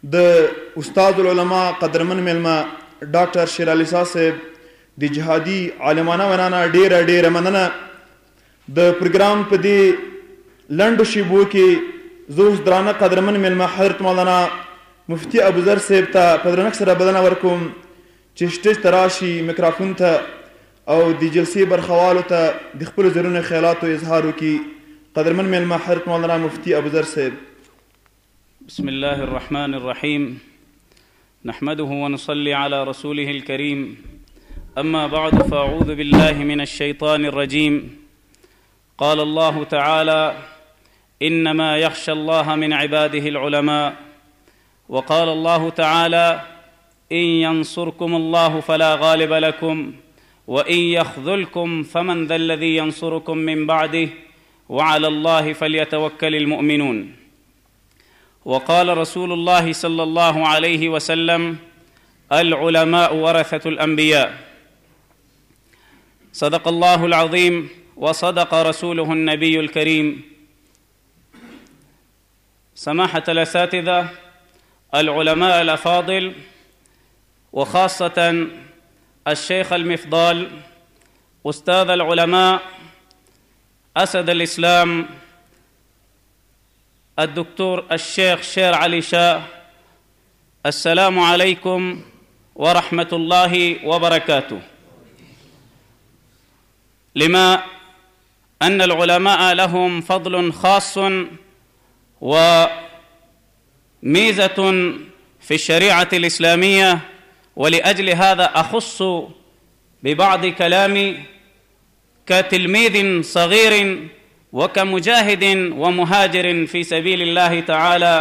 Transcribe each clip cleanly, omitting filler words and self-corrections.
د استاد العلماء قدرمن ملما ډاکټر شیر علي صاحب د جهادي عالمانه ونانه ډیره مننه. د پروګرام په دې لنډو شیبو کې زه اوس درانه قدرمن ملما حضرت مولانا مفتي ابوذر صاحب ته په درنښت سره بلنه ورکوم چې سټیج ته راشي، میکرافون ته او د جلسې برخوالو ته د خپلو زرونو خیالاتو اظهار وکړي. قدرمن ملما حضرت مولانا مفتي ابوذر صاحب. بسم الله الرحمن الرحيم، نحمده ونصلي على رسوله الكريم، أما بعد فأعوذ بالله من الشيطان الرجيم. قال الله تعالى: إنما يخشى الله من عباده العلماء. وقال الله تعالى: إن ينصركم الله فلا غالب لكم وإن يخذلكم فمن ذا الذي ينصركم من بعده وعلى الله فليتوكل المؤمنون. وقال رسول الله صلى الله عليه وسلم: العلماء ورثة الأنبياء. صدق الله العظيم وصدق رسوله النبي الكريم. سماحة الأساتذة العلماء الأفاضل، وخاصة الشيخ المفضال أستاذ العلماء أسد الإسلام الدكتور الشيخ شير علي شاه، السلام عليكم ورحمة الله وبركاته. لما أن العلماء لهم فضل خاص وميزة في الشريعة الإسلامية، ولأجل هذا أخص ببعض كلامي كتلميذ صغير وكمجاهد ومهاجر في سبيل الله تعالى.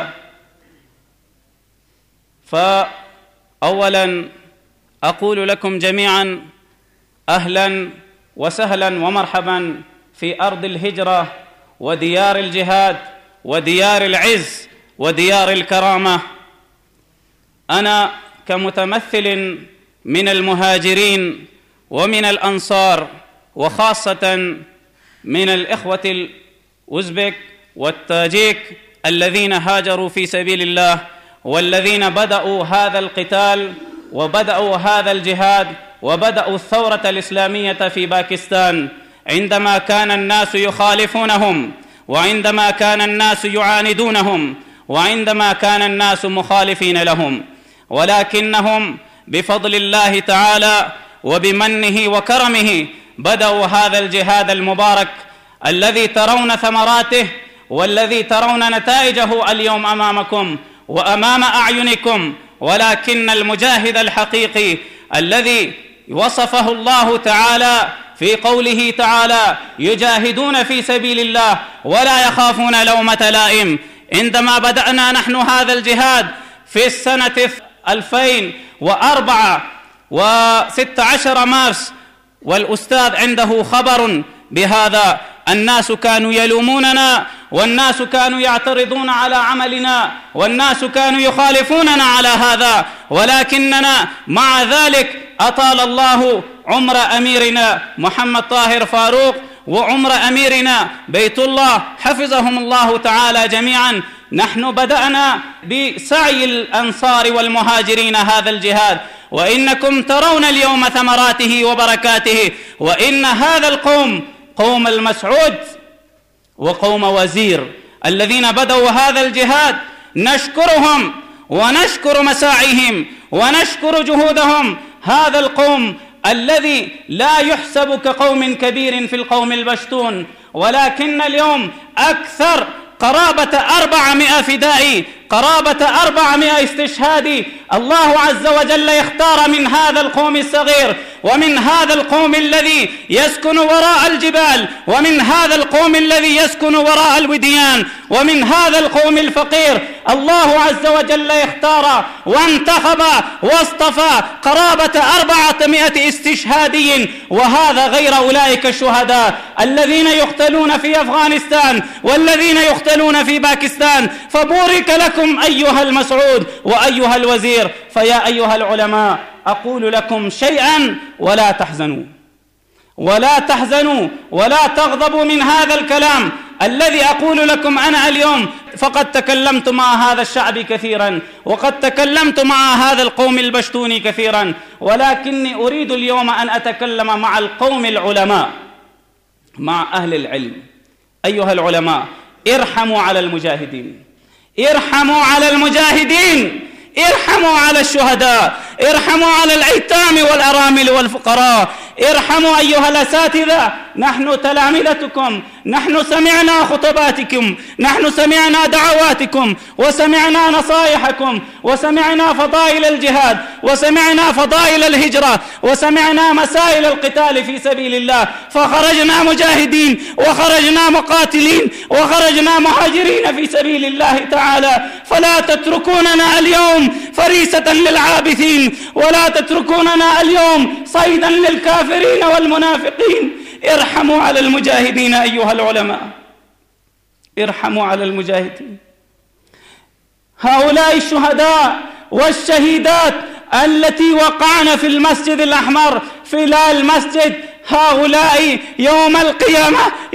فأولا أقول لكم جميعا أهلا وسهلا ومرحبا في أرض الهجرة وديار الجهاد وديار العز وديار الكرامة. أنا كمتمثل من المهاجرين ومن الأنصار، وخاصة من الإخوة الأوزبك والتاجيك الذين هاجروا في سبيل الله، والذين بدأوا هذا القتال وبدأوا هذا الجهاد وبدأوا الثورة الإسلامية في باكستان عندما كان الناس يخالفونهم، وعندما كان الناس يعاندونهم، وعندما كان الناس مخالفين لهم، ولكنهم بفضل الله تعالى وبمنه وكرمه بدأوا هذا الجهاد المبارك الذي ترون ثمراته والذي ترون نتائجه اليوم أمامكم وأمام أعينكم. ولكن المجاهد الحقيقي الذي وصفه الله تعالى في قوله تعالى: يجاهدون في سبيل الله ولا يخافون لومة لائم. عندما بدأنا نحن هذا الجهاد في السنة 2004 و16 مارس، والأستاذ عنده خبر بهذا، الناس كانوا يلوموننا، والناس كانوا يعترضون على عملنا، والناس كانوا يخالفوننا على هذا، ولكننا مع ذلك أطال الله عمر أميرنا محمد طاهر فاروق وعمر أميرنا بيت الله حفظهم الله تعالى جميعا. نحن بدأنا بسعي الأنصار والمهاجرين هذا الجهاد، وإنكم ترون اليوم ثمراته وبركاته. وإن هذا القوم، قوم المسعود وقوم وزير الذين بدأوا هذا الجهاد، نشكرهم ونشكر مساعيهم ونشكر جهودهم. هذا القوم الذي لا يحسب كقوم كبير في القوم البشتون، ولكن اليوم أكثر قرابة 400 فدائي، قرابة 400 استشهادي. الله عز وجل يختار من هذا القوم الصغير، ومن هذا القوم الذي يسكن وراء الجبال، ومن هذا القوم الذي يسكن وراء الوديان، ومن هذا القوم الفقير. الله عز وجل يختار وانتخب واصطفى قرابة 400 استشهادي، وهذا غير أولئك الشهداء الذين يقتلون في أفغانستان والذين يقتلون في باكستان. فبورك لكم أيها المسعود وأيها الوزير. فيا أيها العلماء، أقول لكم شيئا ولا تحزنوا، ولا تحزنوا ولا تغضبوا من هذا الكلام الذي أقول لكم أنا اليوم. فقد تكلمت مع هذا الشعب كثيرا، وقد تكلمت مع هذا القوم البشتوني كثيرا، ولكني أريد اليوم أن أتكلم مع القوم العلماء، مع أهل العلم. أيها العلماء، ارحموا على المجاهدين، ارحموا على المجاهدين، ارحموا على الشهداء، ارحموا على الأيتام والأرامل والفقراء، ارحموا أيها الأساتذة. نحن تلامذتكم، نحن سمعنا خطباتكم، نحن سمعنا دعواتكم، وسمعنا نصائحكم، وسمعنا فضائل الجهاد، وسمعنا فضائل الهجرة، وسمعنا مسائل القتال في سبيل الله، فخرجنا مجاهدين، وخرجنا مقاتلين، وخرجنا مهاجرين في سبيل الله تعالى. فلا تتركوننا اليوم فريسة للعابثين، ولا تتركوننا اليوم صيدا للكافرين والمنافقين. ارحموا على المجاهدين أيها العلماء، ارحموا على المجاهدين. هؤلاء الشهداء والشهيدات التي وقعن في المسجد الأحمر في المسجد، هؤلاء يوم القيامة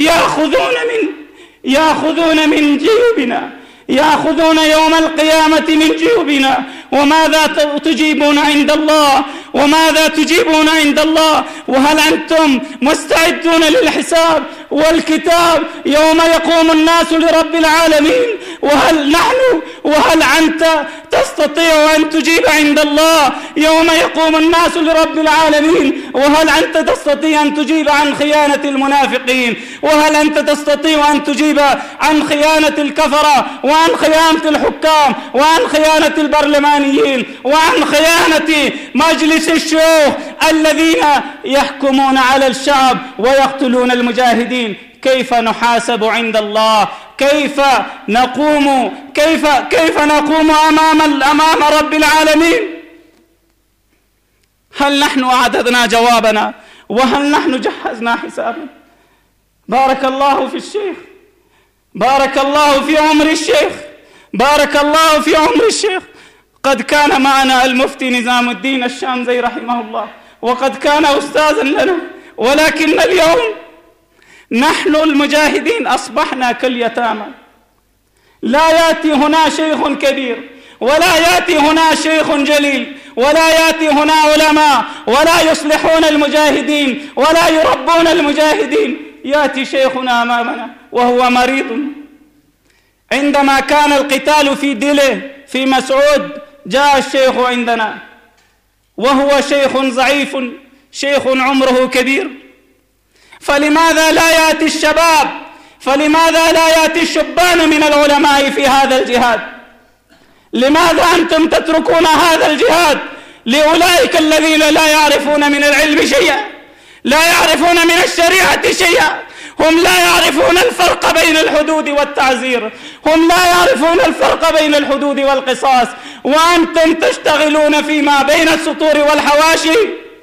يأخذون من جيوبنا، يأخذون يوم القيامة من جيوبنا. وماذا تجيبون عند الله؟ وماذا تجيبون عند الله؟ وهل أنتم مستعدون للحساب والكتاب يوم يقوم الناس لرب العالمين؟ وهل أنت تستطيع أن تجيب عند الله يوم يقوم الناس لرب العالمين؟ وهل أنت تستطيع أن تجيب عن خيانة المنافقين؟ وهل أنت تستطيع أن تجيب عن خيانة الكفرة، وعن خيانة الحكام، وعن خيانة البرلمانيين، وعن خيانة مجلس الشيوخ الذين يحكمون على الشعب ويقتلون المجاهدين؟ كيف نحاسب عند الله؟ كيف نقوم أمام رب العالمين؟ هل نحن أعددنا جوابنا؟ وهل نحن جهزنا حسابنا؟ بارك الله في الشيخ، بارك الله في عمر الشيخ، بارك الله في عمر الشيخ. قد كان معنا المفتي نظام الدين الشامزي رحمه الله، وقد كان أستاذا لنا، ولكن اليوم نحن المجاهدين أصبحنا كاليتامى. لا يأتي هنا شيخ كبير، ولا يأتي هنا شيخ جليل، ولا يأتي هنا علماء، ولا يصلحون المجاهدين، ولا يربون المجاهدين. يأتي شيخنا أمامنا وهو مريض. عندما كان القتال في ديله في مسعود، جاء الشيخ عندنا وهو شيخ ضعيف، شيخ عمره كبير. فلماذا لا يأتي الشباب؟ فلماذا لا يأتي الشبان من العلماء في هذا الجهاد؟ لماذا أنتم تتركون هذا الجهاد لأولئك الذين لا يعرفون من العلم شيئا، لا يعرفون من الشريعة شيئا؟ هم لا يعرفون الفرق بين الحدود والتعزير، هم لا يعرفون الفرق بين الحدود والقصاص، وأنتم تشتغلون فيما بين السطور والحواشي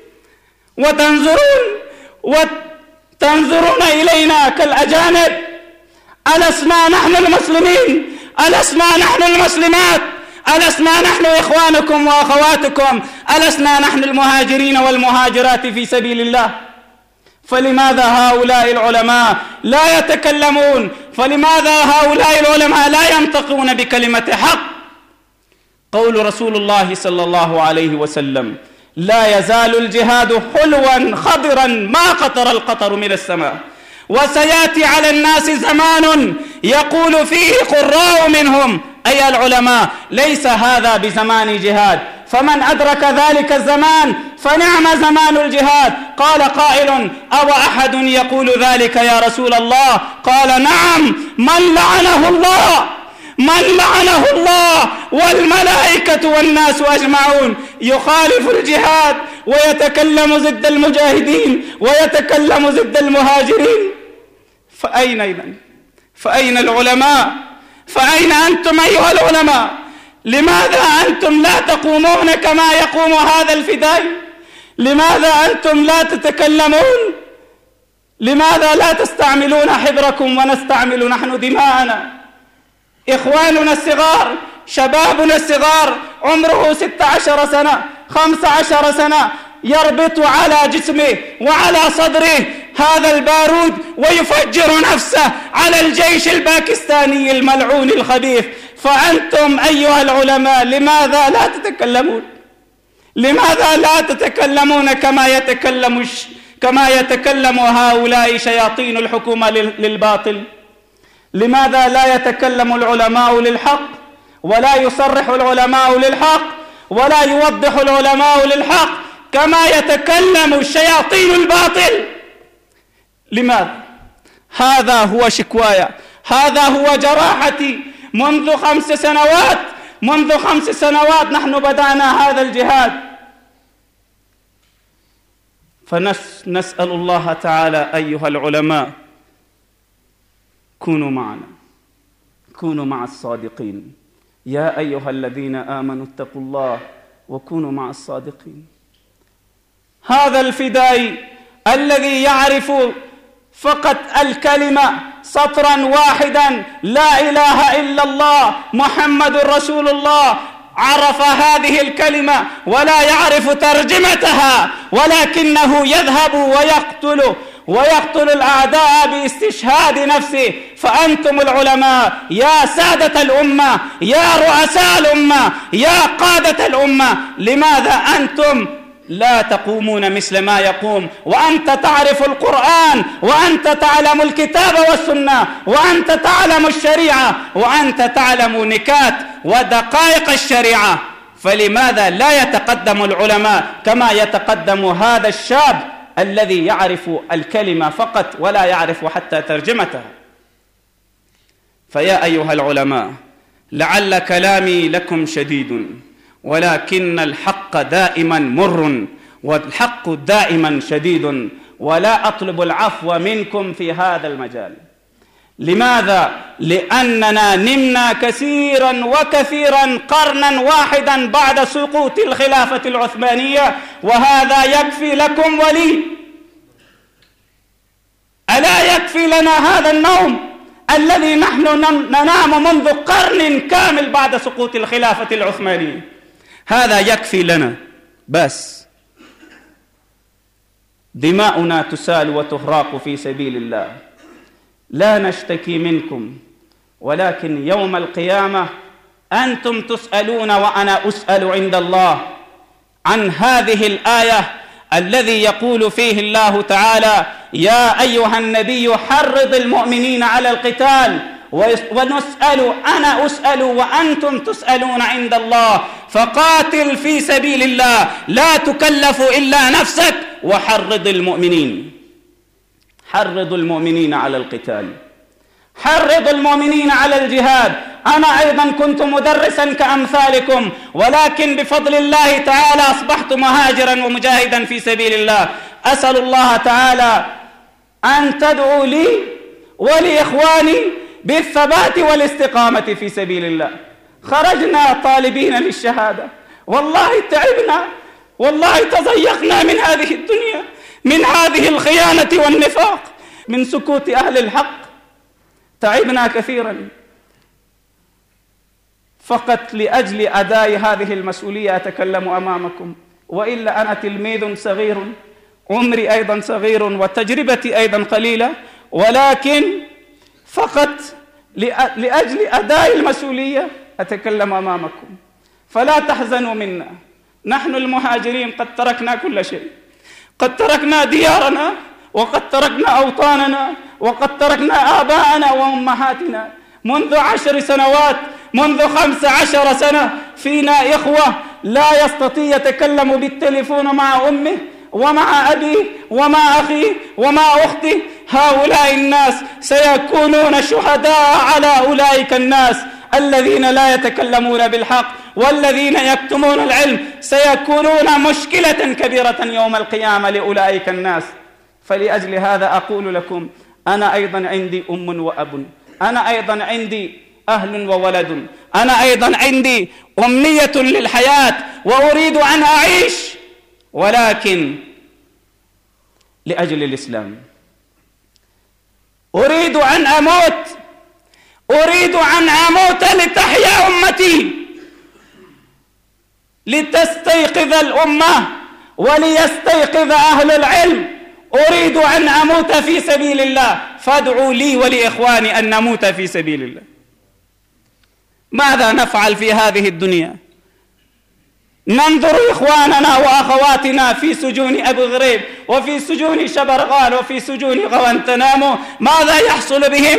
وتنظرون إلينا كالأجانب. ألسنا نحن المسلمين؟ ألسنا نحن المسلمات؟ ألسنا نحن إخوانكم وأخواتكم؟ ألسنا نحن المهاجرين والمهاجرات في سبيل الله؟ فلماذا هؤلاء العلماء لا يتكلمون؟ فلماذا هؤلاء العلماء لا ينطقون بكلمة حق؟ قول رسول الله صلى الله عليه وسلم: لا يزال الجهاد حلوا خضرا ما قطر القطر من السماء، وسيأتي على الناس زمان يقول فيه قراء منهم أي العلماء: ليس هذا بزمان جهاد، فمن أدرك ذلك الزمان فنعم زمان الجهاد. قال قائل: أو أحد يقول ذلك يا رسول الله؟ قال: نعم، من لعنه الله، من لعنه الله والملائكة والناس أجمعون، يخالف الجهاد ويتكلم ضد المجاهدين ويتكلم ضد المهاجرين. فأين إذن؟ فأين العلماء؟ فأين أنتم أيها العلماء؟ لماذا أنتم لا تقومون كما يقوم هذا الفدائي؟ لماذا أنتم لا تتكلمون؟ لماذا لا تستعملون حبركم ونستعمل نحن دماءنا؟ إخواننا الصغار، شبابنا الصغار، عمره 16 سنة 15 سنة، يربط على جسمه وعلى صدره هذا البارود ويفجر نفسه على الجيش الباكستاني الملعون الخبيث. فأنتم أيها العلماء لماذا لا تتكلمون؟ لماذا لا تتكلمون كما يتكلم هؤلاء شياطين الحكومة للباطل؟ لماذا لا يتكلم العلماء للحق ولا يصرح العلماء للحق ولا يوضح العلماء للحق كما يتكلم شياطين الباطل؟ لماذا؟ هذا هو شكوايا، هذا هو جراحتي منذ 5 سنوات. منذ 5 سنوات نحن بدأنا هذا الجهاد، فنسأل الله تعالى أيها العلماء كونوا معنا، كونوا مع الصادقين. يا أيها الذين آمنوا اتقوا الله وكونوا مع الصادقين. هذا الفدائي الذي يعرف فقط الكلمة سطرا واحدا لا إله إلا الله محمد رسول الله، عرف هذه الكلمة ولا يعرف ترجمتها، ولكنه يذهب ويقتل الأعداء باستشهاد نفسه. فأنتم العلماء يا سادة الأمة، يا رؤساء الأمة، يا قادة الأمة، لماذا أنتم لا تقومون مثل ما يقوم؟ وأنت تعرف القرآن، وأنت تعلم الكتاب والسنة، وأنت تعلم الشريعة، وأنت تعلم نكات ودقائق الشريعة، فلماذا لا يتقدم العلماء كما يتقدم هذا الشاب الذي يعرف الكلمة فقط ولا يعرف حتى ترجمتها؟ فيا أيها العلماء، لعل كلامي لكم شديد، ولكن الحق دائما مر والحق دائما شديد، ولا أطلب العفو منكم في هذا المجال. لماذا؟ لأننا نمنا كثيرا وكثيرا قرنا واحدا بعد سقوط الخلافة العثمانية، وهذا يكفي لكم ولي. ألا يكفي لنا هذا النوم الذي نحن ننام منذ قرن كامل بعد سقوط الخلافة العثمانية؟ هذا يكفي لنا. بس دماؤنا تسال وتهراق في سبيل الله، لا نشتكي منكم، ولكن يوم القيامة أنتم تسألون وأنا أسأل عند الله عن هذه الآية الذي يقول فيه الله تعالى: يا أيها النبي حرض المؤمنين على القتال، ونسأل، أنا أسأل وأنتم تسألون عند الله، فقاتل في سبيل الله لا تكلف إلا نفسك وحرض المؤمنين. حرض المؤمنين على القتال، حرض المؤمنين على الجهاد. أنا أيضا كنت مدرسا كأمثالكم، ولكن بفضل الله تعالى أصبحت مهاجرا ومجاهدا في سبيل الله. أسأل الله تعالى أن تدعو لي ولإخواني بالثبات والاستقامة في سبيل الله. خرجنا طالبين للشهادة، والله تعبنا، والله تضيقنا من هذه الدنيا، من هذه الخيانة والنفاق، من سكوت أهل الحق، تعبنا كثيرا. فقط لأجل أداء هذه المسؤولية أتكلم أمامكم، وإلا أنا تلميذ صغير، عمري أيضا صغير وتجربتي أيضا قليلة، ولكن فقط لأجل أداء المسؤولية أتكلم أمامكم. فلا تحزنوا منا، نحن المهاجرين قد تركنا كل شيء، قد تركنا ديارنا، وقد تركنا أوطاننا، وقد تركنا آباءنا وأمهاتنا. منذ 10 سنوات، منذ 15 سنة فينا إخوة لا يستطيع يتكلم بالتليفون مع أمه ومع أبيه ومع أخيه ومع أخته. هؤلاء الناس سيكونون شهداء على أولئك الناس الذين لا يتكلمون بالحق والذين يكتمون العلم، سيكونون مشكلة كبيرة يوم القيامة لأولئك الناس. فلأجل هذا أقول لكم: أنا أيضا عندي أم وأب، أنا أيضا عندي أهل وولد، أنا أيضا عندي أمنية للحياة وأريد أن أعيش، ولكن لأجل الإسلام. أريد أن أموت، أريد أن أموت لتحيا أمتي، لتستيقظ الأمة وليستيقظ أهل العلم. أريد أن أموت في سبيل الله، فادعوا لي ولإخواني أن نموت في سبيل الله. ماذا نفعل في هذه الدنيا؟ ننظر إخواننا وأخواتنا في سجون أبو غريب وفي سجون شبرغان وفي سجون غوانتنامو، ماذا يحصل بهم؟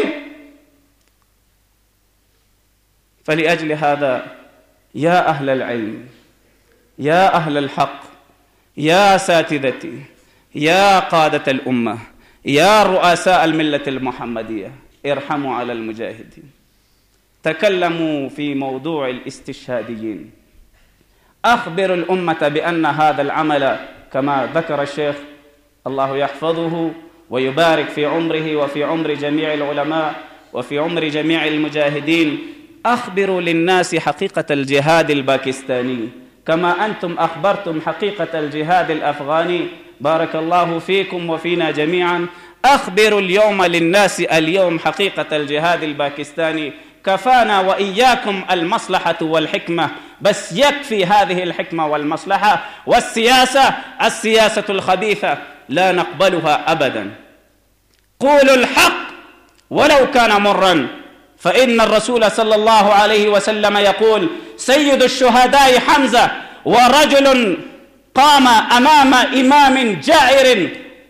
فلأجل هذا يا أهل العلم، يا أهل الحق، يا ساتذتي، يا قادة الأمة، يا رؤساء الملة المحمدية، ارحموا على المجاهدين. تكلموا في موضوع الاستشهاديين. أخبر الأمة بأن هذا العمل كما ذكر الشيخ الله يحفظه ويبارك في عمره وفي عمر جميع العلماء وفي عمر جميع المجاهدين، أخبروا للناس حقيقة الجهاد الباكستاني كما أنتم أخبرتم حقيقة الجهاد الأفغاني. بارك الله فيكم وفينا جميعا. أخبروا اليوم للناس اليوم حقيقة الجهاد الباكستاني. كفانا وإياكم المصلحة والحكمة، بس يكفي هذه الحكمة والمصلحة، السياسة الخبيثة لا نقبلها أبدا. قولوا الحق ولو كان مرا، فإن الرسول صلى الله عليه وسلم يقول: سيد الشهداء حمزة، ورجل قام أمام إمام جائر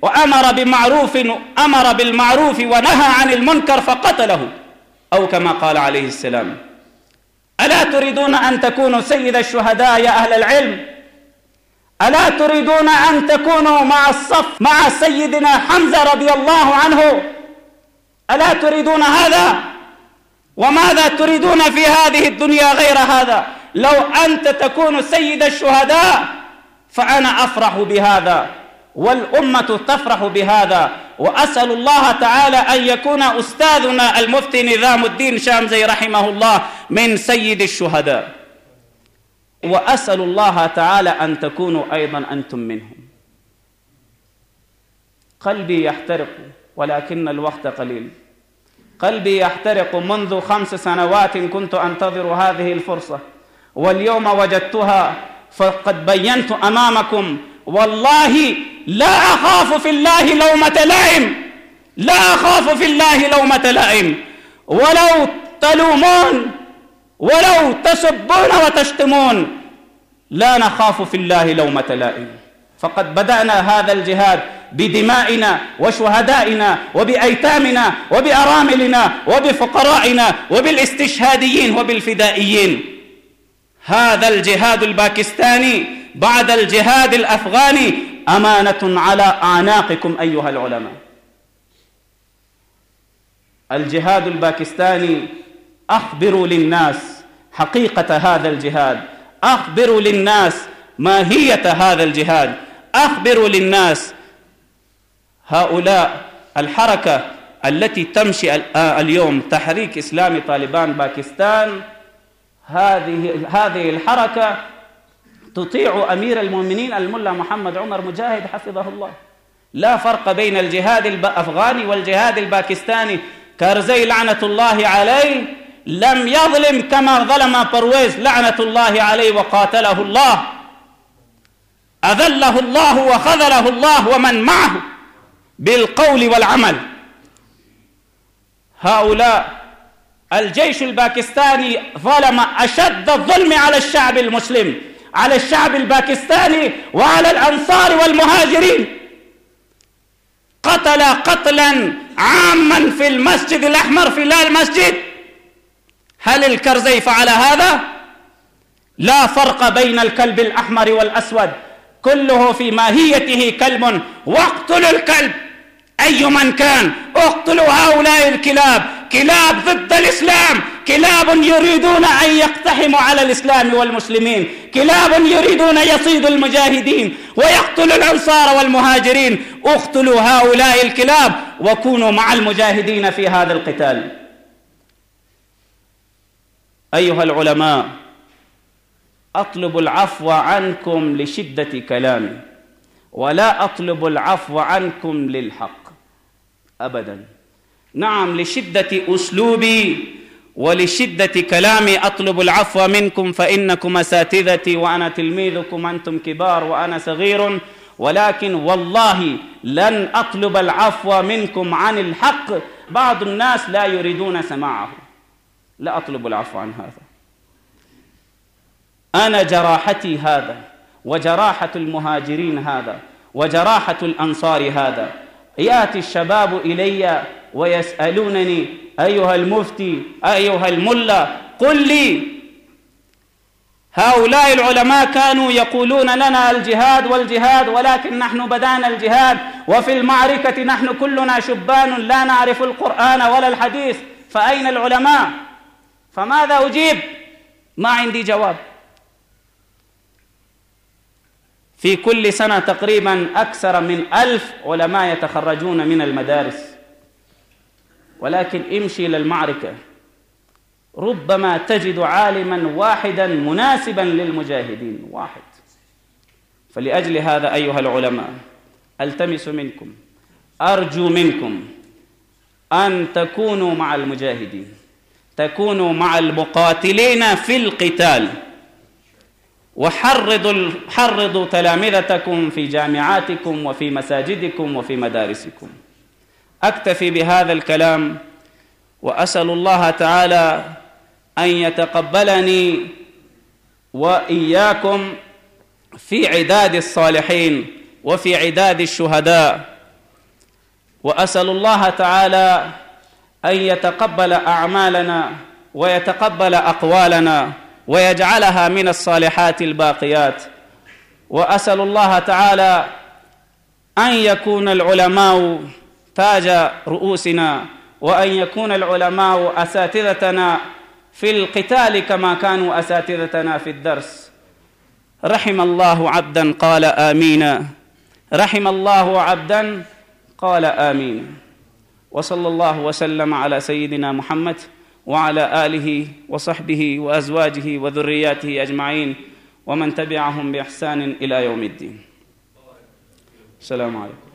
وأمر بالمعروف ونهى عن المنكر فقتله، أو كما قال عليه السلام. ألا تريدون أن تكونوا سيد الشهداء يا أهل العلم؟ ألا تريدون أن تكونوا مع الصف مع سيدنا حمزة رضي الله عنه؟ ألا تريدون هذا؟ وماذا تريدون في هذه الدنيا غير هذا؟ لو أنت تكون سيد الشهداء فأنا أفرح بهذا والأمة تفرح بهذا، وأسأل الله تعالى أن يكون أستاذنا المفتي نظام الدين شامزي رحمه الله من سيد الشهداء، وأسأل الله تعالى أن تكونوا أيضا أنتم منهم. قلبي يحترق ولكن الوقت قليل. قلبي يحترق. منذ 5 سنوات كنت أنتظر هذه الفرصة، واليوم وجدتها، فقد بينت أمامكم. والله لا أخاف في الله لومة لائم، لا أخاف في الله لومة لائم. ولو تلومون ولو تسبون وتشتمون لا نخاف في الله لومة لائم. فقد بدأنا هذا الجهاد بدمائنا وشهدائنا وبأيتامنا وبأراملنا وبفقرائنا وبالاستشهاديين وبالفدائيين. هذا الجهاد الباكستاني بعد الجهاد الأفغاني أمانة على أعناقكم أيها العلماء. الجهاد الباكستاني، أخبروا للناس حقيقة هذا الجهاد، أخبروا للناس ماهية هذا الجهاد، أخبروا للناس. هؤلاء الحركة التي تمشي اليوم، تحريك إسلامي طالبان باكستان، هذه الحركة تطيع أمير المؤمنين الملا محمد عمر مجاهد حفظه الله. لا فرق بين الجهاد الأفغاني والجهاد الباكستاني. كارزي لعنة الله عليه لم يظلم كما ظلم برويز لعنة الله عليه وقاتله الله، أذله الله وخذله الله ومن معه بالقول والعمل. هؤلاء الجيش الباكستاني ظلم أشد الظلم على الشعب المسلم، على الشعب الباكستاني وعلى الأنصار والمهاجرين. قتل قتلا عاما في المسجد الأحمر في المسجد. هل الكرزي فعل هذا؟ لا فرق بين الكلب الأحمر والأسود، كله في ماهيته كلب. واقتلوا الكلب أي من كان، اقتلوا هؤلاء الكلاب، كلاب ضد الإسلام، كلاب يريدون أن يقتحموا على الإسلام والمسلمين، كلاب يريدون يصيدوا المجاهدين ويقتلوا الأنصار والمهاجرين. اقتلوا هؤلاء الكلاب وكونوا مع المجاهدين في هذا القتال. أيها العلماء، أطلب العفو عنكم لشدة كلامي، ولا أطلب العفو عنكم للحق أبدا. نعم، لشدة أسلوبي ولشدة كلامي أطلب العفو منكم، فإنكم أساتذتي وأنا تلميذكم، أنتم كبار وأنا صغير، ولكن والله لن أطلب العفو منكم عن الحق. بعض الناس لا يريدون سماعه. لا أطلب العفو عن هذا. أنا جراحتي هذا، وجراحة المهاجرين هذا، وجراحة الأنصار هذا. يأتي الشباب إلي ويسألونني: أيها المفتي، أيها الملا، قل لي، هؤلاء العلماء كانوا يقولون لنا الجهاد والجهاد، ولكن نحن بدأنا الجهاد وفي المعركة نحن كلنا شبان لا نعرف القرآن ولا الحديث، فأين العلماء؟ فماذا أجيب؟ ما عندي جواب. في كل سنة تقريبا أكثر من 1000 علماء يتخرجون من المدارس، ولكن امشي للمعركة ربما تجد عالما واحدا مناسبا للمجاهدين، واحد. فلأجل هذا أيها العلماء ألتمس منكم، أرجو منكم أن تكونوا مع المجاهدين، تكونوا مع المقاتلين في القتال، وحرضوا تلامذتكم في جامعاتكم وفي مساجدكم وفي مدارسكم. أكتفي بهذا الكلام، وأسأل الله تعالى أن يتقبلني وإياكم في عداد الصالحين وفي عداد الشهداء، وأسأل الله تعالى أن يتقبل أعمالنا ويتقبل أقوالنا ويجعلها من الصالحات الباقيات، وأسأل الله تعالى أن يكون العلماء تاج رؤوسنا، وأن يكون العلماء أساتذتنا في القتال كما كانوا أساتذتنا في الدرس. رحم الله عبدا قال آمين، رحم الله عبدا قال آمين. وصلى الله وسلم على سيدنا محمد وعلى آله وصحبه وأزواجه وذرياته أجمعين، ومن تبعهم بإحسان إلى يوم الدين. السلام عليكم.